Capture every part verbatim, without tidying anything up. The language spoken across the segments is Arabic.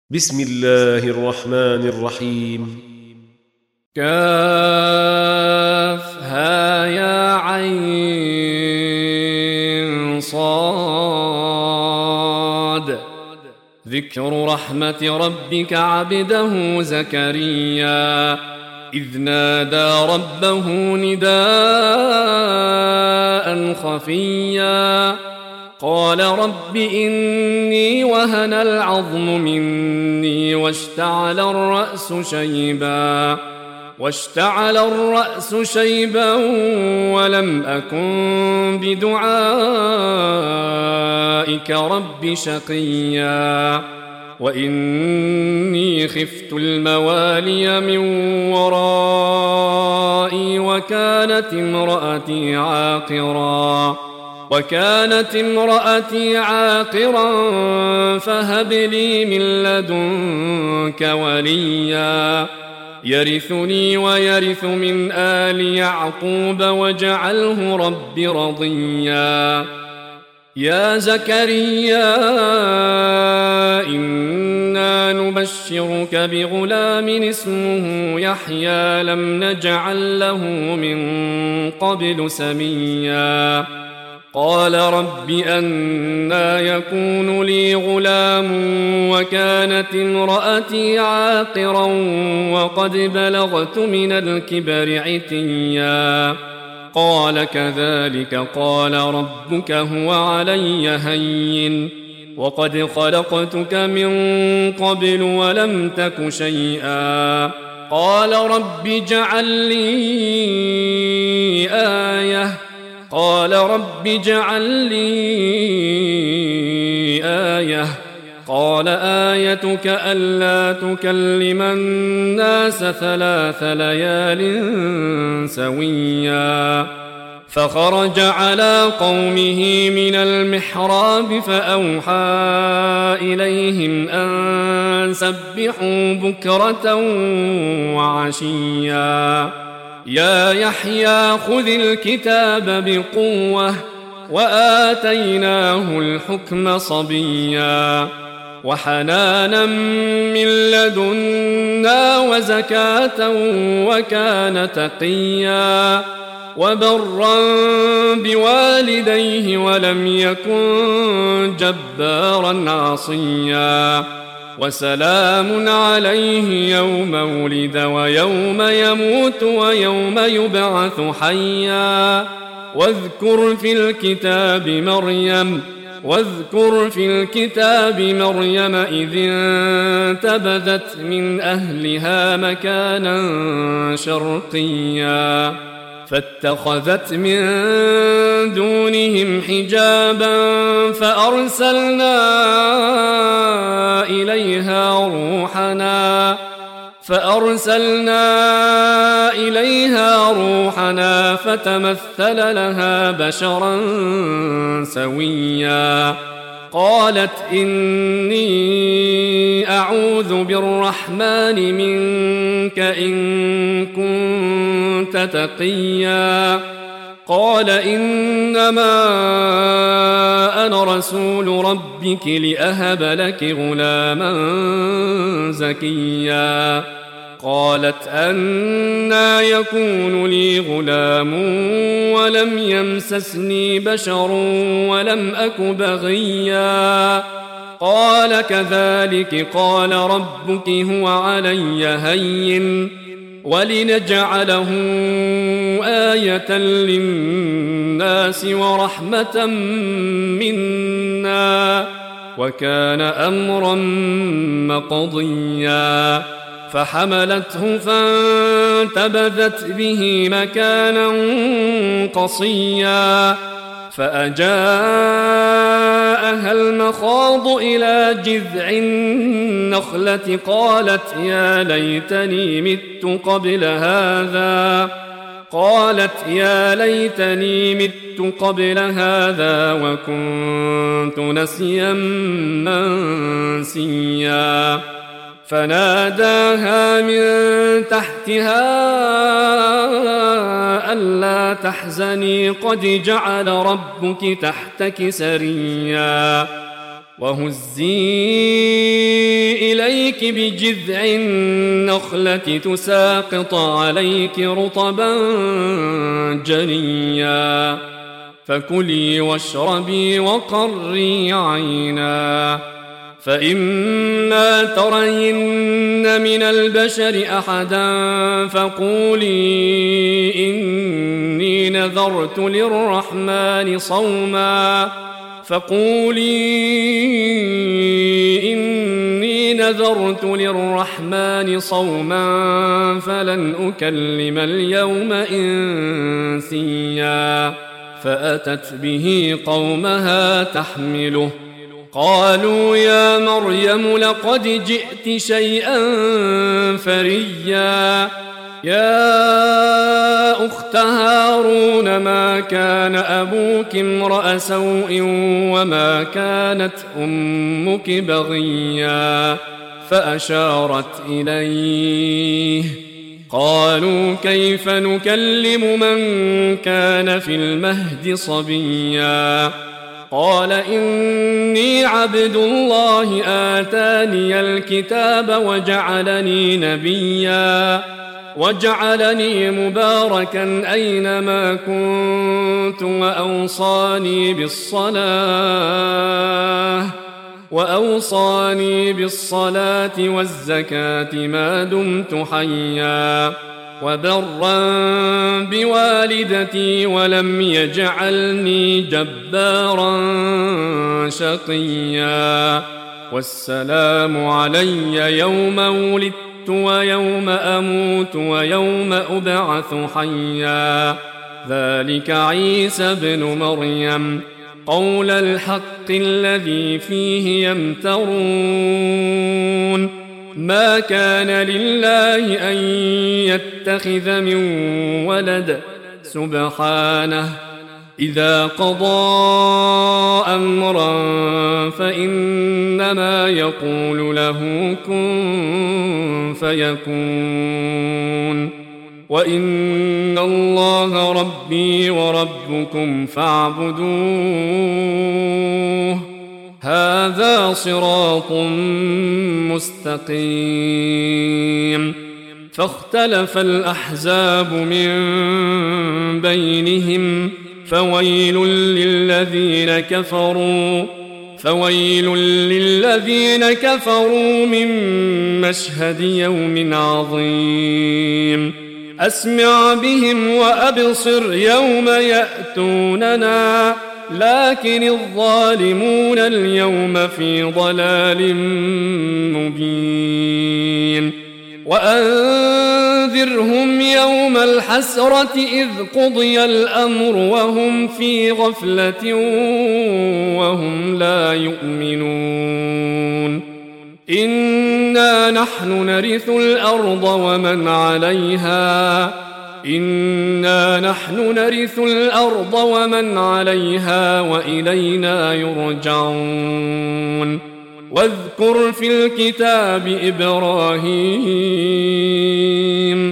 بسم الله الرحمن الرحيم. كافها يا عين صاد. ذكر رحمة ربك عبده زكريا إذ نادى ربه نداء خفيا قال رب إني وهن العظم مني واشتعل الرأس شيبا واشتعل الرأس شيبا ولم أكن بدعائك رب شقيا وإني خفت الموالي من ورائي وكانت امرأتي عاقرا وكانت امرأتي عاقرا فهب لي من لدنك وليا يرثني ويرث من آل يعقوب واجعله رب رضيا. يا زكريا إنا نبشرك بغلام اسمه يحيى لم نجعل له من قبل سميا قال رب أنى يكون لي غلام وكانت امرأتي عاقرا وقد بلغت من الكبر عتيا قال كذلك قال ربك هو علي هين وقد خلقتك من قبل ولم تك شيئا قال رب اجعل لي آية قال رب اجعل لي آية قال آيتك ألا تكلم الناس ثلاث ليال سويا فخرج على قومه من المحراب فأوحى إليهم أن سبحوا بكرة وعشيا يا يحيى خذ الكتاب بقوة وآتيناه الحكم صبيا وحنانا من لدنا وزكاة وكان تقيا وبرا بوالديه ولم يكن جبارا عصيا وسلام عليه يوم ولد ويوم يموت ويوم يبعث حيا واذكر في الكتاب مريم واذكر في الكتاب مريم إذ انتبذت من أهلها مكانا شرقيا فاتخذت من دونهم حجابا فأرسلنا إليها روحنا فأرسلنا إليها روحنا فتمثل لها بشرا سويا قالت إني أعوذ بالرحمن منك إن كنت تقيا قال إنما أنا رسول ربك لأهب لك غلاما زكيا قالت أنى يكون لي غلام ولم يمسسني بشر ولم أك بغيا قال كذلك قال ربك هو علي هين ولنجعله آية للناس ورحمة منا وكان أمرا مقضيا فحملته فانتبذت به مكانا قصيا فأجاءها المخاض إلى جذع النخلة قالت يا ليتني مت قبل هذا قالت يا ليتني مت قبل هذا وكنت نسيا منسيا فناداها من تحتها ألا تحزني قد جعل ربك تحتك سريا وهزي إليك إليك بجذع النخلة تساقط عليك رطبا جنيا فكلي واشربي وقري عينا فإما ترين من البشر أحدا فقولي إني نذرت للرحمن صوما فقولي إني نذرت للرحمن صوما فلن أكلم اليوم إنسيا فأتت به قومها تحمله قالوا يا مريم لقد جئت شيئا فريا يا أخت هارون ما كان أبوك امرأ سوء وما كانت أمك بغيا فأشارت إليه قالوا كيف نكلم من كان في المهد صبيا قال إني عبد الله آتاني الكتاب وجعلني نبيا وجعلني مباركا أينما كنت وأوصاني بالصلاة وأوصاني بالصلاة والزكاة ما دمت حيا وبرا بوالدتي ولم يجعلني جبارا شقيا والسلام علي يوم ولدت ويوم أموت ويوم أبعث حيا ذلك عيسى بن مريم قول الحق الذي فيه يمترون ما كان لله أن يتخذ من ولد سبحانه إذا قضى أمرا فإنما يقول له كن فيكون وإن الله ربي وربكم فاعبدوه هذا صراط مستقيم فاختلف الأحزاب من بينهم فويل للذين كفروا فويل للذين كفروا من مشهد يوم عظيم أسمع بهم وأبصر يوم يأتوننا لكن الظالمون اليوم في ضلال مبين وأنذرهم يوم الحسرة إذ قضي الأمر وهم في غفلة وهم لا يؤمنون إنا نحن نرث الأرض ومن عليها إنا نحن نرث الأرض ومن عليها وإلينا يرجعون واذكر في الكتاب إبراهيم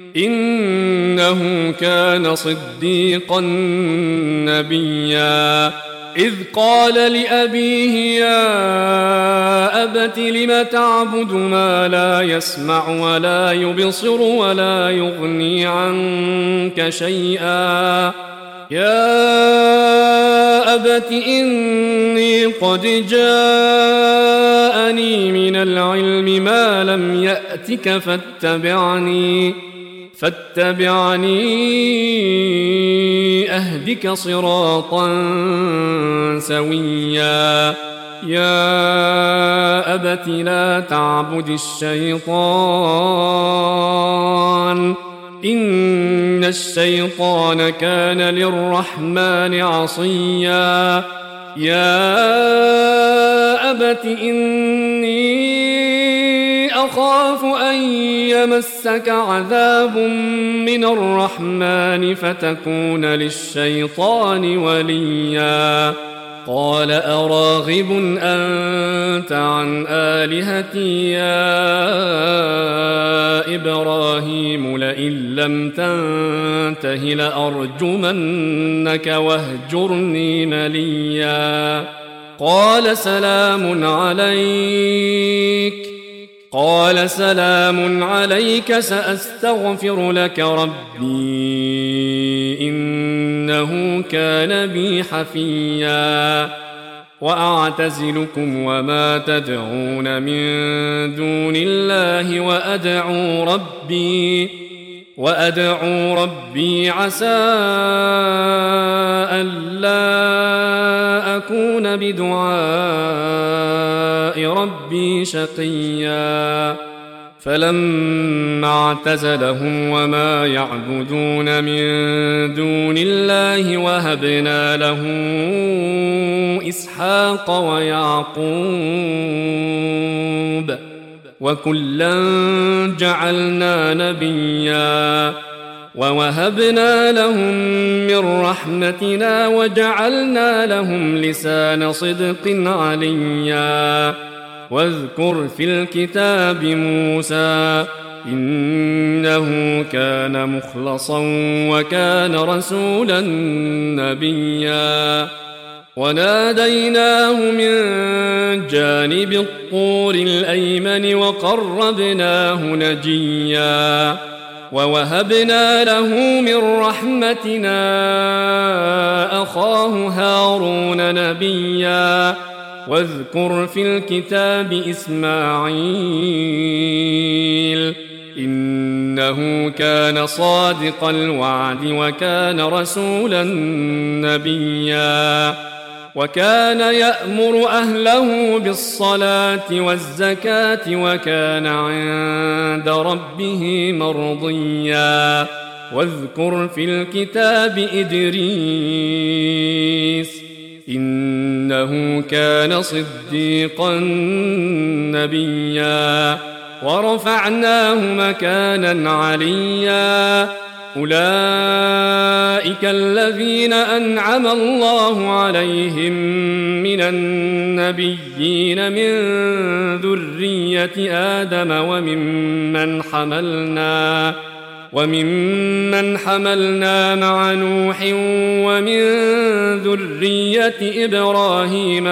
إنه كان صديقا نبيا إذ قال لأبيه يا أبت لم تعبد ما لا يسمع ولا يبصر ولا يغني عنك شيئا يا أبت إني قد جاءني من العلم ما لم يأتك فاتبعني فاتبعني أهدك صراطا سويا يا أبت لا تعبد الشيطان إن الشيطان كان للرحمن عصيا يا أبت إني أخاف أن يمسك عذاب من الرحمن فتكون للشيطان وليا قال أراغب أنت عن آلهتي يا إبراهيم لئن لم تنته لأرجمنك واهجرني مليا قال سلام عليك قال سلام عليك سأستغفر لك ربي إنه كان بي حفيا وأعتزلكم وما تدعون من دون الله وأدعو ربي وأدعو ربي عسى ألا أكون بدعاء ربي شقيا فلما اعتزلهم وما يعبدون من دون الله وهبنا له إسحاق ويعقوب وكلا جعلنا نبيا ووهبنا لهم من رحمتنا وجعلنا لهم لسان صدق عليا واذكر في الكتاب موسى إنه كان مخلصا وكان رسولا نبيا وناديناه من جانب الطور الأيمن وقربناه نجيا ووهبنا له من رحمتنا أخاه هارون نبيا واذكر في الكتاب إسماعيل إنه كان صادق الوعد وكان رسولا نبيا وكان يأمر أهله بالصلاة والزكاة وكان عند ربه مرضيا واذكر في الكتاب إدريس إنه كان صديقا نبيا ورفعناه مكانا عليا أولئك الذين أنعم الله عليهم من النبيين من ذرية آدم وممن حملنا وممن حملنا مع نوح ومن ذرية إبراهيم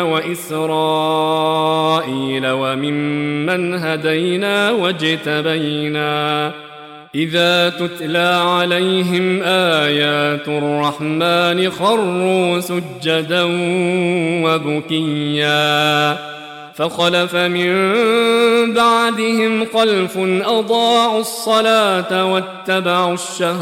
وإسرائيل وممن هدينا واجتبينا إذا تتلى عليهم آيات الرحمن خروا سجدا وبكيا فخلف من بعدهم خلف أضاعوا الصلاة واتبعوا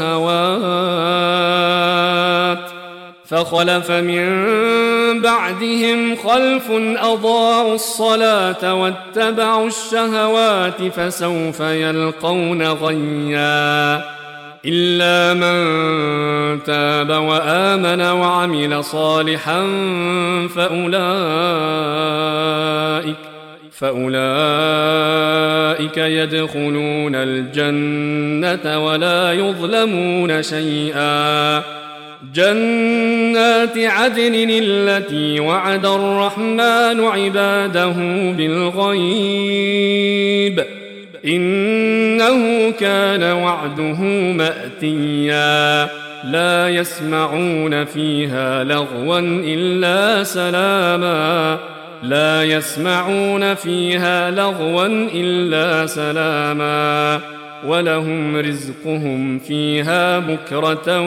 الشهوات فخلف من بعدهم خلف أضاعوا الصلاة واتبعوا الشهوات فسوف يلقون غيا إلا من تاب وآمن وعمل صالحا فأولئك فأولئك يدخلون الجنة ولا يظلمون شيئا جنات عدن التي وعد الرحمن عباده بالغيب إنه كان وعده مأتيا لا يسمعون فيها لغوا إلا سلاما لا يسمعون فيها لغوا إلا سلاما ولهم رزقهم فيها بكرة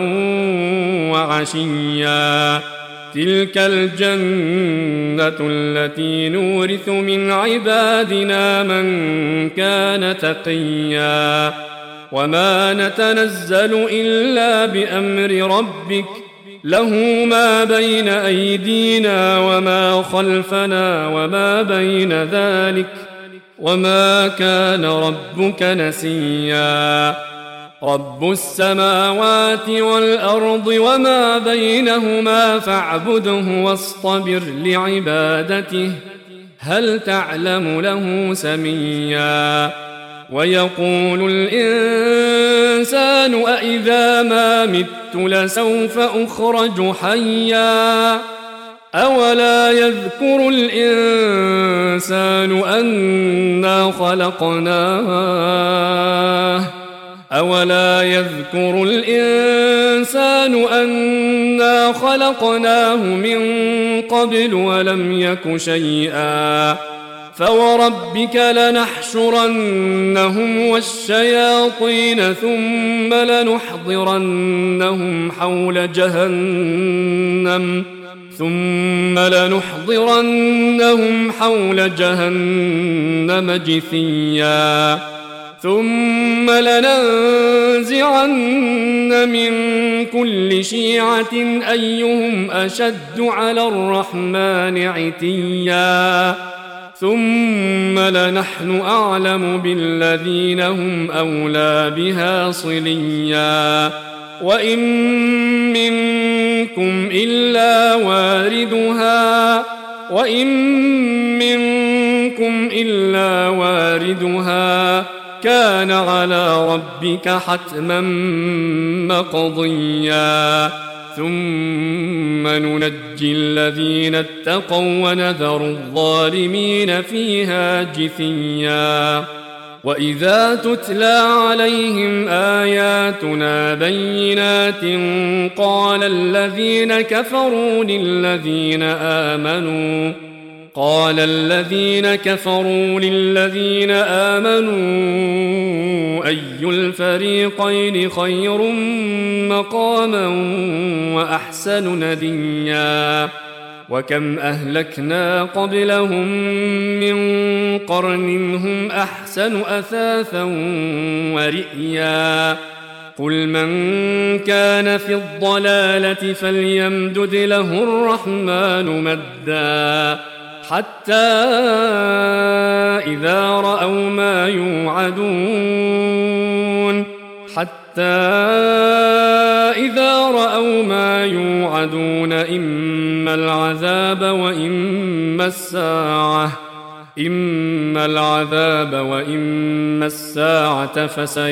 وعشيا تلك الجنة التي نورث من عبادنا من كان تقيا وما نتنزل إلا بأمر ربك له ما بين أيدينا وما خلفنا وما بين ذلك وما كان ربك نسيا رب السماوات والأرض وما بينهما فاعبده واصطبر لعبادته هل تعلم له سميا ويقول الإنسان أإذا ما مت لسوف أخرج حيا أولا يذكر الإنسان أنا خلقناه أولا يذكر الإنسان أنا خلقناه من قبل ولم يك شيئا فوربك لنحشرنهم والشياطين ثم لنحضرنهم حول جهنم ثم لنحضرنهم حول جهنم جثيا ثم لننزعن من كل شيعة أيهم أشد على الرحمن عتيا ثم لنحن أعلم بالذين هم أولى بها صليا وإن منكم إلا واردها وإن منكم إلا واردها كان على ربك حتما مقضيا ثم ننجي الذين اتقوا ونذر الظالمين فيها جثيا وإذا تتلى عليهم آياتنا بينات قال الذين كفروا للذين آمنوا قال الذين كفروا للذين آمنوا أي الفريقين خير مقاما وأحسن نديا وكم أهلكنا قبلهم من قرن هم أحسن أثاثا ورئيا قل من كان في الضلالة فليمدد له الرحمن مدا حتى إذا رأوا ما يوعدون حتى إذا رأوا ما يوعدون إما العذاب وإما الساعة إما العذاب وإما الساعة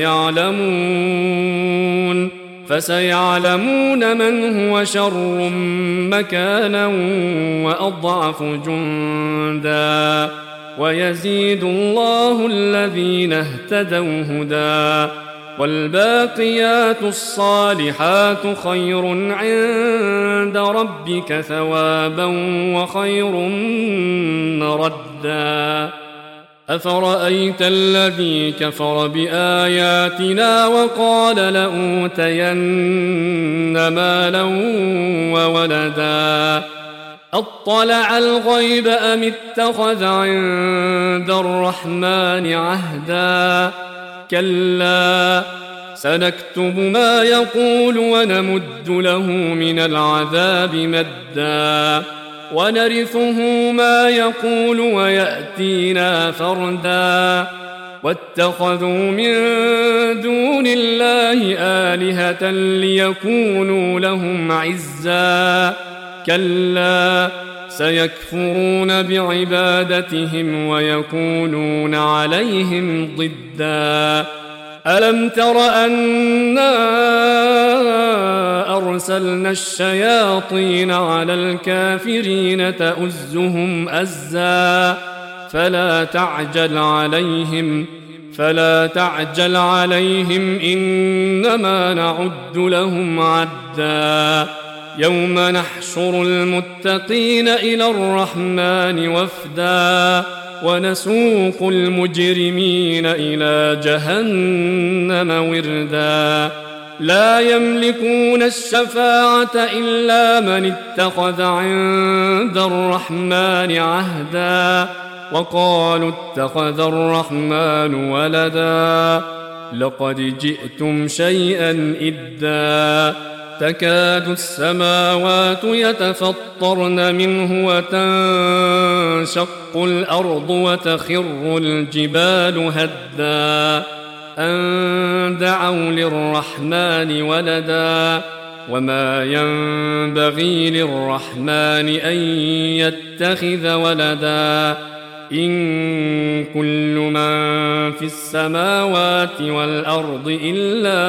فسيعلمون فسيعلمون من هو شر مكانا وأضعف جندا ويزيد الله الذين اهتدوا هدى والباقيات الصالحات خير عند ربك ثوابا وخير مردا أفرأيت الذي كفر بآياتنا وقال لأوتين مالا وولدا أطلع الغيب أم اتخذ عند الرحمن عهدا كلا سنكتب ما يقول ونمد له من العذاب مدا ونرثه ما يقول ويأتينا فردا واتخذوا من دون الله آلهة ليكونوا لهم عزا كلا سيكفرون بعبادتهم ويكونون عليهم ضدا ألم تر أنا أرسلنا الشياطين على الكافرين تؤزهم أزا فلا تعجل عليهم فلا تعجل عليهم إنما نعد لهم عدا يوم نحشر المتقين إلى الرحمن وفدا ونسوق المجرمين إلى جهنم وردا لا يملكون الشفاعة إلا من اتخذ عند الرحمن عهدا وقالوا اتخذ الرحمن ولدا لقد جئتم شيئا إدا تكاد السماوات يتفطرن منه وتنشق الأرض وتخر الجبال هدا أن دعوا للرحمن ولدا وما ينبغي للرحمن أن يتخذ ولدا إن كل من في السماوات والأرض إلا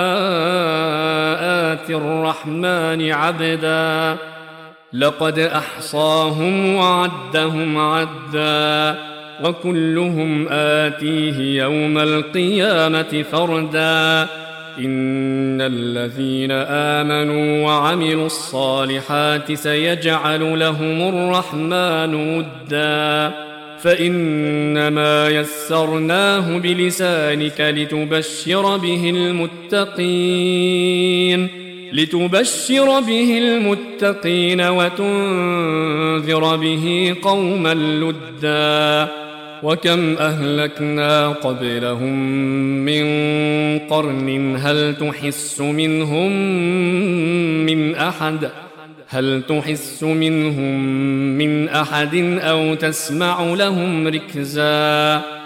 آتي الرحمن عبدا لقد أحصاهم وعدهم عدا وكلهم آتيه يوم القيامة فردا إن الذين آمنوا وعملوا الصالحات سيجعل لهم الرحمن ودا فإنما يسرناه بلسانك لتبشر به المتقين لتبشر به المتقين وتنذر به قوما لدا وكم أهلكنا قبلهم من قرن هل تحس منهم من أحد هل تحس منهم من أحد أو تسمع لهم ركزا